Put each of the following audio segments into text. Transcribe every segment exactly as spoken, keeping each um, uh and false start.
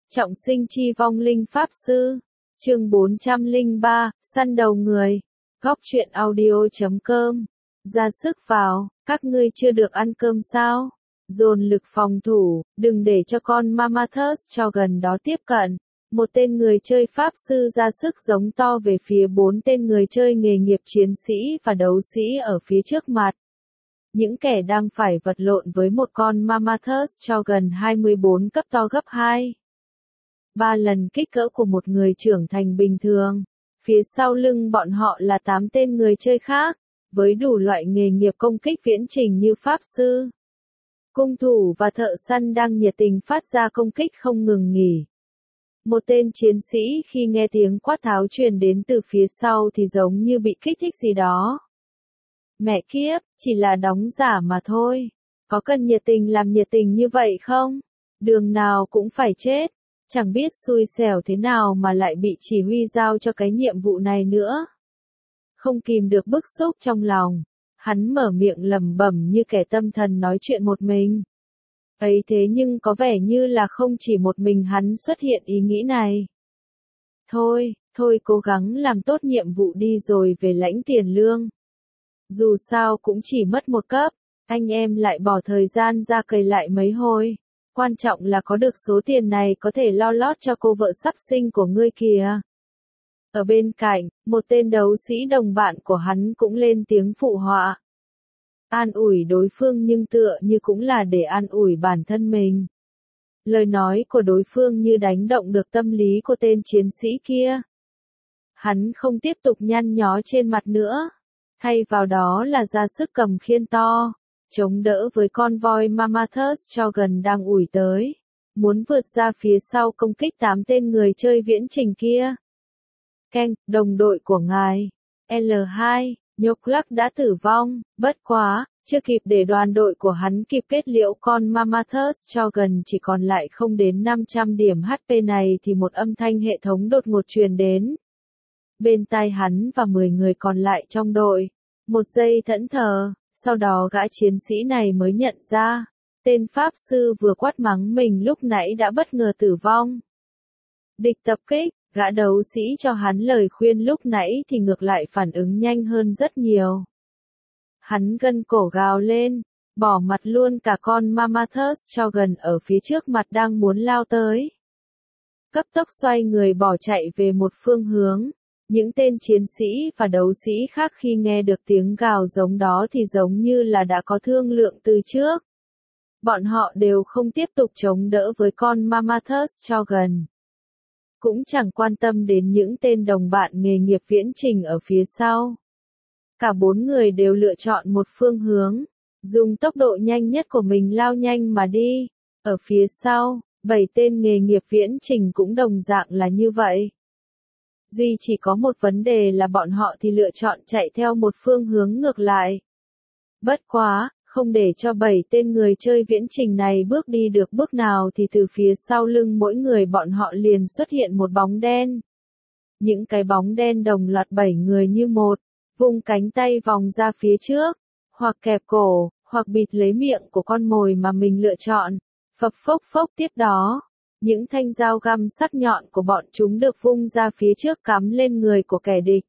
Trọng sinh chi vong linh pháp sư. Chương bốn trăm lẻ ba, săn đầu người. Góc truyện audio chấm com. Ra sức vào, các ngươi chưa được ăn cơm sao? Dồn lực phòng thủ, đừng để cho con Mammothus cho gần đó tiếp cận. Một tên người chơi pháp sư ra sức giống to về phía bốn tên người chơi nghề nghiệp chiến sĩ và đấu sĩ ở phía trước mặt. Những kẻ đang phải vật lộn với một con Mammothus cho gần hai mươi bốn cấp to gấp hai. ba lần kích cỡ của một người trưởng thành bình thường. Phía sau lưng bọn họ là tám tên người chơi khác, với đủ loại nghề nghiệp công kích viễn trình như pháp sư, cung thủ và thợ săn đang nhiệt tình phát ra công kích không ngừng nghỉ. Một tên chiến sĩ khi nghe tiếng quát tháo truyền đến từ phía sau thì giống như bị kích thích gì đó. Mẹ kiếp, chỉ là đóng giả mà thôi. Có cần nhiệt tình làm nhiệt tình như vậy không? Đường nào cũng phải chết. Chẳng biết xui xẻo thế nào mà lại bị chỉ huy giao cho cái nhiệm vụ này nữa. Không kìm được bức xúc trong lòng, hắn mở miệng lẩm bẩm như kẻ tâm thần nói chuyện một mình. Ấy thế nhưng có vẻ như là không chỉ một mình hắn xuất hiện ý nghĩ này. Thôi, thôi cố gắng làm tốt nhiệm vụ đi rồi về lãnh tiền lương. Dù sao cũng chỉ mất một cấp, anh em lại bỏ thời gian ra cày lại mấy hồi. Quan trọng là có được số tiền này có thể lo lót cho cô vợ sắp sinh của ngươi kìa. Ở bên cạnh, một tên đấu sĩ đồng bạn của hắn cũng lên tiếng phụ họa. An ủi đối phương nhưng tựa như cũng là để an ủi bản thân mình. Lời nói của đối phương như đánh động được tâm lý của tên chiến sĩ kia. Hắn không tiếp tục nhăn nhó trên mặt nữa. Thay vào đó là ra sức cầm khiên to, chống đỡ với con voi Mammothus cho gần đang ủi tới, muốn vượt ra phía sau công kích tám tên người chơi viễn trình kia. Keng, đồng đội của ngài, L hai, nhục lắc đã tử vong, bất quá, chưa kịp để đoàn đội của hắn kịp kết liễu con Mammothus cho gần chỉ còn lại không đến năm trăm điểm hát pê này thì một âm thanh hệ thống đột ngột truyền đến. Bên tai hắn và mười người còn lại trong đội, một giây thẫn thờ. Sau đó gã chiến sĩ này mới nhận ra, tên pháp sư vừa quát mắng mình lúc nãy đã bất ngờ tử vong. Địch tập kích, gã đấu sĩ cho hắn lời khuyên lúc nãy thì ngược lại phản ứng nhanh hơn rất nhiều. Hắn gân cổ gào lên, bỏ mặt luôn cả con Mammothus cho gần ở phía trước mặt đang muốn lao tới. Cấp tốc xoay người bỏ chạy về một phương hướng. Những tên chiến sĩ và đấu sĩ khác khi nghe được tiếng gào giống đó thì giống như là đã có thương lượng từ trước. Bọn họ đều không tiếp tục chống đỡ với con Mammothus cho gần. Cũng chẳng quan tâm đến những tên đồng bạn nghề nghiệp viễn trình ở phía sau. Cả bốn người đều lựa chọn một phương hướng, dùng tốc độ nhanh nhất của mình lao nhanh mà đi. Ở phía sau, bảy tên nghề nghiệp viễn trình cũng đồng dạng là như vậy. Duy chỉ có một vấn đề là bọn họ thì lựa chọn chạy theo một phương hướng ngược lại. Bất quá, không để cho bảy tên người chơi viễn trình này bước đi được bước nào thì từ phía sau lưng mỗi người bọn họ liền xuất hiện một bóng đen. Những cái bóng đen đồng loạt bảy người như một, vung cánh tay vòng ra phía trước, hoặc kẹp cổ, hoặc bịt lấy miệng của con mồi mà mình lựa chọn, phập phốc phốc tiếp đó. Những thanh dao găm sắc nhọn của bọn chúng được vung ra phía trước cắm lên người của kẻ địch.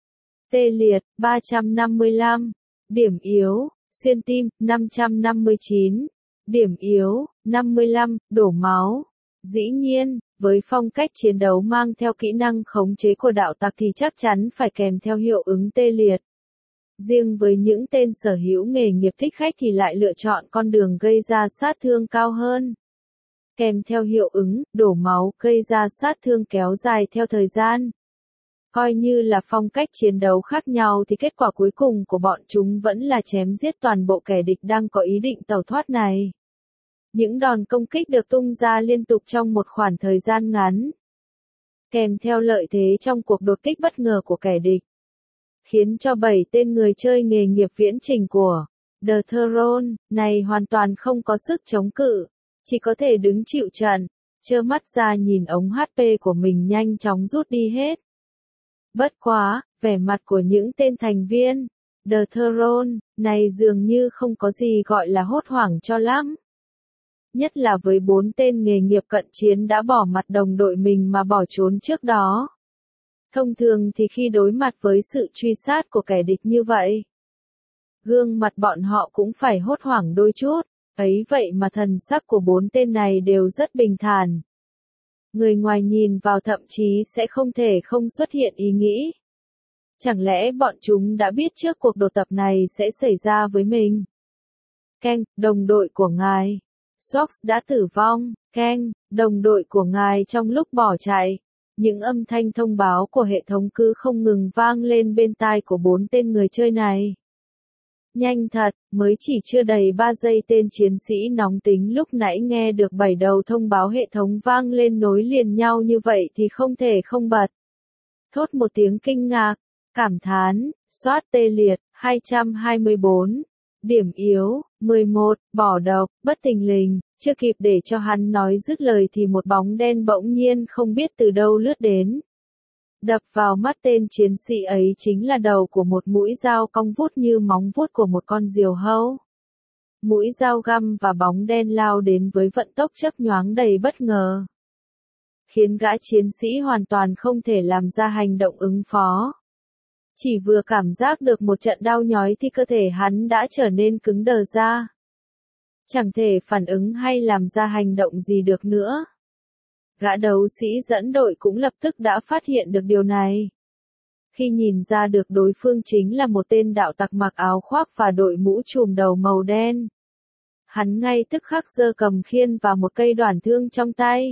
Tê liệt, ba trăm năm mươi lăm. Điểm yếu, xuyên tim, năm trăm năm mươi chín. Điểm yếu, năm mươi lăm, đổ máu. Dĩ nhiên, với phong cách chiến đấu mang theo kỹ năng khống chế của đạo tặc thì chắc chắn phải kèm theo hiệu ứng tê liệt. Riêng với những tên sở hữu nghề nghiệp thích khách thì lại lựa chọn con đường gây ra sát thương cao hơn. Kèm theo hiệu ứng, đổ máu, gây ra sát thương kéo dài theo thời gian. Coi như là phong cách chiến đấu khác nhau thì kết quả cuối cùng của bọn chúng vẫn là chém giết toàn bộ kẻ địch đang có ý định tẩu thoát này. Những đòn công kích được tung ra liên tục trong một khoảng thời gian ngắn. Kèm theo lợi thế trong cuộc đột kích bất ngờ của kẻ địch. Khiến cho bảy tên người chơi nghề nghiệp viễn trình của The Throne này hoàn toàn không có sức chống cự. Chỉ có thể đứng chịu trận, trơ mắt ra nhìn ống hát pê của mình nhanh chóng rút đi hết. Bất quá, vẻ mặt của những tên thành viên The Throne này dường như không có gì gọi là hốt hoảng cho lắm. nhất là với bốn tên nghề nghiệp cận chiến đã bỏ mặt đồng đội mình mà bỏ trốn trước đó. Thông thường thì khi đối mặt với sự truy sát của kẻ địch như vậy, gương mặt bọn họ cũng phải hốt hoảng đôi chút, ấy vậy mà thần sắc của bốn tên này đều rất bình thản. Người ngoài nhìn vào thậm chí sẽ không thể không xuất hiện ý nghĩ. Chẳng lẽ bọn chúng đã biết trước cuộc đột tập này sẽ xảy ra với mình? Ken, đồng đội của ngài. Sox đã tử vong. Ken, đồng đội của ngài trong lúc bỏ chạy. Những âm thanh thông báo của hệ thống cứ không ngừng vang lên bên tai của bốn tên người chơi này. Nhanh thật, mới chỉ chưa đầy ba giây tên chiến sĩ nóng tính lúc nãy nghe được bảy đầu thông báo hệ thống vang lên nối liền nhau như vậy thì không thể không bật. Thốt một tiếng kinh ngạc, cảm thán, soát tê liệt, hai trăm hai mươi bốn. Điểm yếu, mười một, bỏ độc, bất thình lình, chưa kịp để cho hắn nói dứt lời thì một bóng đen bỗng nhiên không biết từ đâu lướt đến. Đập vào mắt tên chiến sĩ ấy chính là đầu của một mũi dao cong vút như móng vuốt của một con diều hâu. Mũi dao găm và bóng đen lao đến với vận tốc chớp nhoáng đầy bất ngờ, khiến gã chiến sĩ hoàn toàn không thể làm ra hành động ứng phó. Chỉ vừa cảm giác được một trận đau nhói thì cơ thể hắn đã trở nên cứng đờ ra. Chẳng thể phản ứng hay làm ra hành động gì được nữa. Gã đấu sĩ dẫn đội cũng lập tức đã phát hiện được điều này. Khi nhìn ra được đối phương chính là một tên đạo tặc mặc áo khoác và đội mũ trùm đầu màu đen, hắn ngay tức khắc giơ cầm khiên và một cây đoản thương trong tay,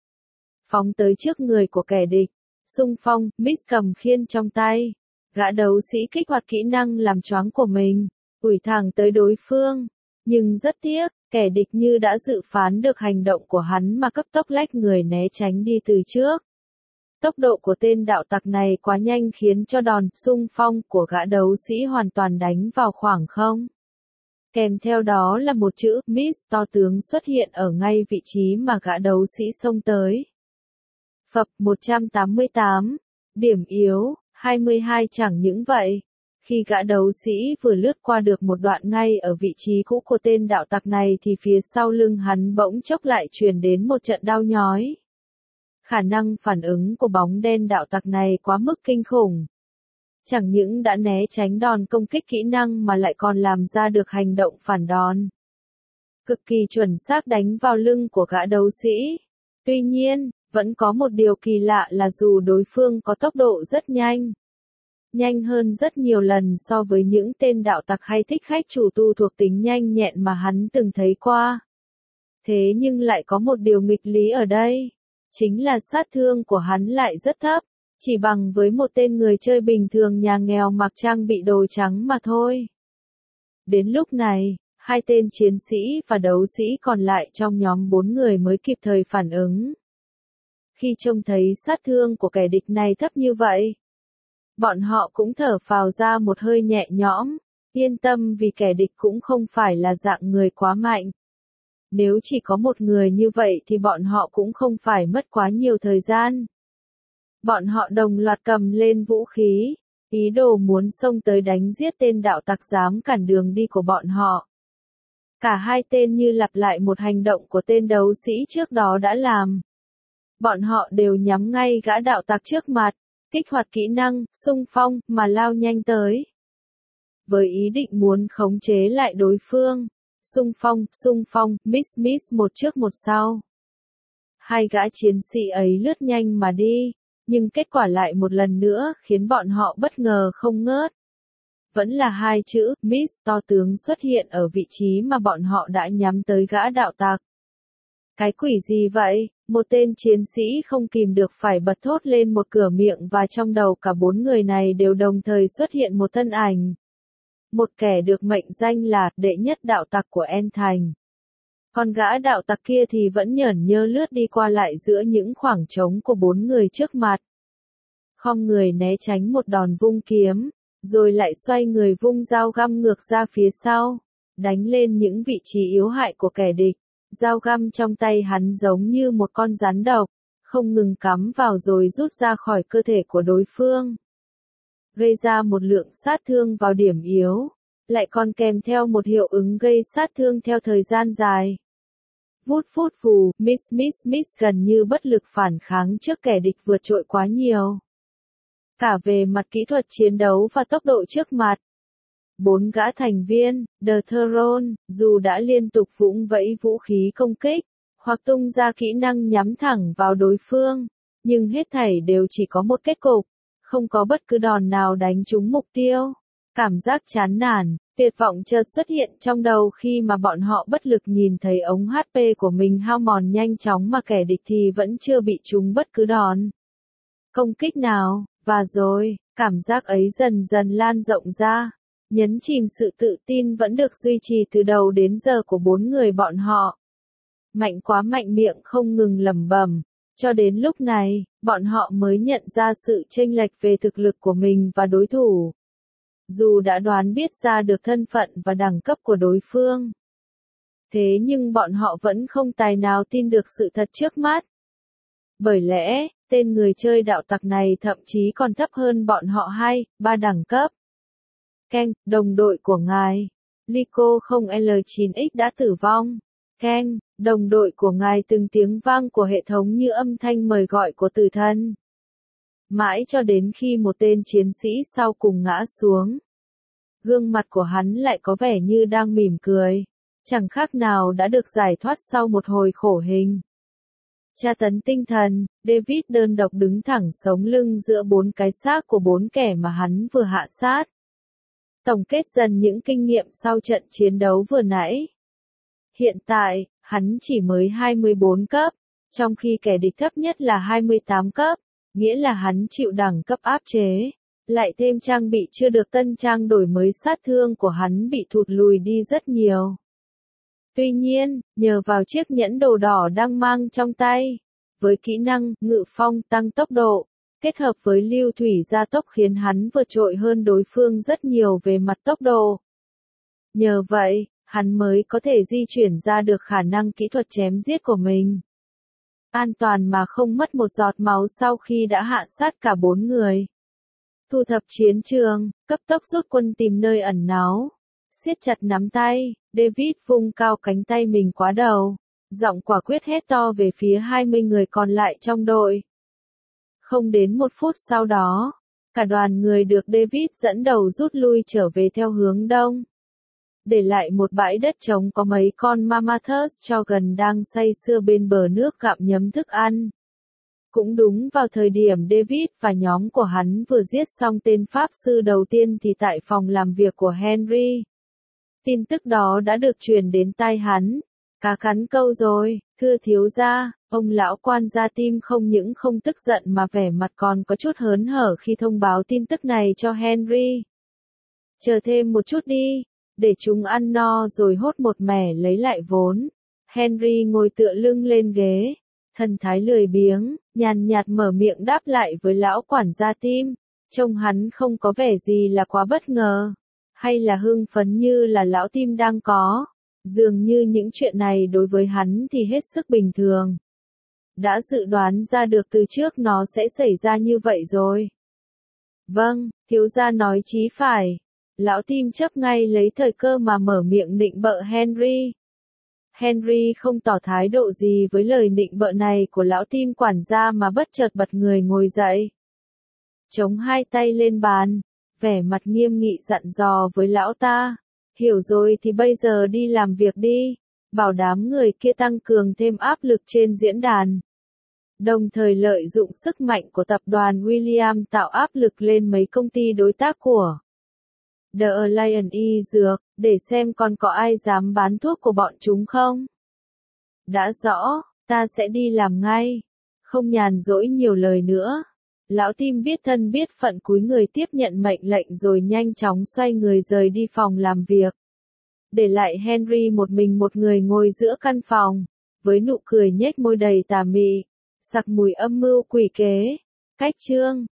phóng tới trước người của kẻ địch. Xung phong, Miss cầm khiên trong tay. Gã đấu sĩ kích hoạt kỹ năng làm choáng của mình, ủi thẳng tới đối phương. Nhưng rất tiếc, kẻ địch như đã dự phán được hành động của hắn mà cấp tốc lách người né tránh đi từ trước. Tốc độ của tên đạo tặc này quá nhanh khiến cho đòn xung phong của gã đấu sĩ hoàn toàn đánh vào khoảng không. Kèm theo đó là một chữ Miss to tướng xuất hiện ở ngay vị trí mà gã đấu sĩ xông tới. Phập một trăm tám mươi tám, điểm yếu, hai mươi hai. Chẳng những vậy, khi gã đấu sĩ vừa lướt qua được một đoạn ngay ở vị trí cũ của tên đạo tặc này thì phía sau lưng hắn bỗng chốc lại truyền đến một trận đau nhói. Khả năng phản ứng của bóng đen đạo tặc này quá mức kinh khủng. Chẳng những đã né tránh đòn công kích kỹ năng mà lại còn làm ra được hành động phản đòn. Cực kỳ chuẩn xác đánh vào lưng của gã đấu sĩ. Tuy nhiên, vẫn có một điều kỳ lạ là dù đối phương có tốc độ rất nhanh, nhanh hơn rất nhiều lần so với những tên đạo tặc hay thích khách chủ tu thuộc tính nhanh nhẹn mà hắn từng thấy qua. Thế nhưng lại có một điều nghịch lý ở đây, chính là sát thương của hắn lại rất thấp, chỉ bằng với một tên người chơi bình thường nhà nghèo mặc trang bị đồ trắng mà thôi. Đến lúc này, hai tên chiến sĩ và đấu sĩ còn lại trong nhóm bốn người mới kịp thời phản ứng. Khi trông thấy sát thương của kẻ địch này thấp như vậy, bọn họ cũng thở phào ra một hơi nhẹ nhõm, yên tâm vì kẻ địch cũng không phải là dạng người quá mạnh. Nếu chỉ có một người như vậy thì bọn họ cũng không phải mất quá nhiều thời gian. Bọn họ đồng loạt cầm lên vũ khí, ý đồ muốn xông tới đánh giết tên đạo tặc dám cản đường đi của bọn họ. Cả hai tên như lặp lại một hành động của tên đấu sĩ trước đó đã làm. Bọn họ đều nhắm ngay gã đạo tặc trước mặt, kích hoạt kỹ năng, xung phong, mà lao nhanh tới. Với ý định muốn khống chế lại đối phương, xung phong, xung phong, miss miss một trước một sau. Hai gã chiến sĩ ấy lướt nhanh mà đi, nhưng kết quả lại một lần nữa khiến bọn họ bất ngờ không ngớt. Vẫn là hai chữ, miss to tướng xuất hiện ở vị trí mà bọn họ đã nhắm tới gã đạo tặc. Cái quỷ gì vậy? Một tên chiến sĩ không kìm được phải bật thốt lên một cửa miệng và trong đầu cả bốn người này đều đồng thời xuất hiện một thân ảnh. Một kẻ được mệnh danh là đệ nhất đạo tặc của En Thành. Còn gã đạo tặc kia thì vẫn nhởn nhơ lướt đi qua lại giữa những khoảng trống của bốn người trước mặt. Khom người né tránh một đòn vung kiếm, rồi lại xoay người vung dao găm ngược ra phía sau, đánh lên những vị trí yếu hại của kẻ địch. Dao găm trong tay hắn giống như một con rắn độc, không ngừng cắm vào rồi rút ra khỏi cơ thể của đối phương, gây ra một lượng sát thương vào điểm yếu, lại còn kèm theo một hiệu ứng gây sát thương theo thời gian dài. Vút vút vù, Miss Miss Miss gần như bất lực phản kháng trước kẻ địch vượt trội quá nhiều. Cả về mặt kỹ thuật chiến đấu và tốc độ trước mặt. Bốn gã thành viên, The Throne, dù đã liên tục vũng vẫy vũ khí công kích, hoặc tung ra kỹ năng nhắm thẳng vào đối phương, nhưng hết thảy đều chỉ có một kết cục, không có bất cứ đòn nào đánh trúng mục tiêu. Cảm giác chán nản, tuyệt vọng chợt xuất hiện trong đầu khi mà bọn họ bất lực nhìn thấy ống hát pê của mình hao mòn nhanh chóng mà kẻ địch thì vẫn chưa bị trúng bất cứ đòn công kích nào, và rồi, cảm giác ấy dần dần lan rộng ra, nhấn chìm sự tự tin vẫn được duy trì từ đầu đến giờ của bốn người bọn họ. Mạnh quá mạnh miệng không ngừng lẩm bẩm, cho đến lúc này, bọn họ mới nhận ra sự chênh lệch về thực lực của mình và đối thủ. Dù đã đoán biết ra được thân phận và đẳng cấp của đối phương, thế nhưng bọn họ vẫn không tài nào tin được sự thật trước mắt. Bởi lẽ, tên người chơi đạo tặc này thậm chí còn thấp hơn bọn họ hai, ba đẳng cấp. Ken, đồng đội của ngài. Lyco không L chín X đã tử vong. Ken, đồng đội của ngài, từng tiếng vang của hệ thống như âm thanh mời gọi của tử thần. Mãi cho đến khi một tên chiến sĩ sau cùng ngã xuống. Gương mặt của hắn lại có vẻ như đang mỉm cười. Chẳng khác nào đã được giải thoát sau một hồi khổ hình. Tra tấn tinh thần, David đơn độc đứng thẳng sống lưng giữa bốn cái xác của bốn kẻ mà hắn vừa hạ sát. Tổng kết dần những kinh nghiệm sau trận chiến đấu vừa nãy. Hiện tại, hắn chỉ mới hai mươi bốn cấp, trong khi kẻ địch thấp nhất là hai mươi tám cấp, nghĩa là hắn chịu đẳng cấp áp chế. Lại thêm trang bị chưa được tân trang đổi mới, sát thương của hắn bị thụt lùi đi rất nhiều. Tuy nhiên, nhờ vào chiếc nhẫn đồ đỏ đang mang trong tay, với kỹ năng ngự phong tăng tốc độ, kết hợp với lưu thủy gia tốc khiến hắn vượt trội hơn đối phương rất nhiều về mặt tốc độ. Nhờ vậy, hắn mới có thể di chuyển ra được khả năng kỹ thuật chém giết của mình. An toàn mà không mất một giọt máu sau khi đã hạ sát cả bốn người. Thu thập chiến trường, cấp tốc rút quân tìm nơi ẩn náu. Siết chặt nắm tay, David vung cao cánh tay mình quá đầu. Giọng quả quyết hét to về phía hai mươi người còn lại trong đội. Không đến một phút sau đó, cả đoàn người được David dẫn đầu rút lui trở về theo hướng đông. Để lại một bãi đất trống có mấy con Mammothus cho gần đang say sưa bên bờ nước gặm nhấm thức ăn. Cũng đúng vào thời điểm David và nhóm của hắn vừa giết xong tên Pháp sư đầu tiên thì tại phòng làm việc của Henry. Tin tức đó đã được truyền đến tai hắn. Cá cắn câu rồi, thưa thiếu gia, ông lão quan gia Tim không những không tức giận mà vẻ mặt còn có chút hớn hở khi thông báo tin tức này cho Henry. Chờ thêm một chút đi, để chúng ăn no rồi hốt một mẻ lấy lại vốn. Henry ngồi tựa lưng lên ghế, thần thái lười biếng, nhàn nhạt mở miệng đáp lại với lão quản gia Tim. Trông hắn không có vẻ gì là quá bất ngờ, hay là hưng phấn như là lão Tim đang có. Dường như những chuyện này đối với hắn thì hết sức bình thường. Đã dự đoán ra được từ trước nó sẽ xảy ra như vậy rồi. Vâng, thiếu gia nói chí phải. Lão Tim chớp ngay lấy thời cơ mà mở miệng nịnh bợ Henry. Henry không tỏ thái độ gì với lời nịnh bợ này của lão Tim quản gia mà bất chợt bật người ngồi dậy. Chống hai tay lên bàn, vẻ mặt nghiêm nghị dặn dò với lão ta. Hiểu rồi thì bây giờ đi làm việc đi, bảo đám người kia tăng cường thêm áp lực trên diễn đàn. Đồng thời lợi dụng sức mạnh của tập đoàn William tạo áp lực lên mấy công ty đối tác của The Alliance Y Dược, để xem còn có ai dám bán thuốc của bọn chúng không. Đã rõ, ta sẽ đi làm ngay, không nhàn rỗi nhiều lời nữa. Lão Tim biết thân biết phận cúi người tiếp nhận mệnh lệnh rồi nhanh chóng xoay người rời đi phòng làm việc. Để lại Henry một mình một người ngồi giữa căn phòng, với nụ cười nhếch môi đầy tà mị, sặc mùi âm mưu quỷ kế. Cách chương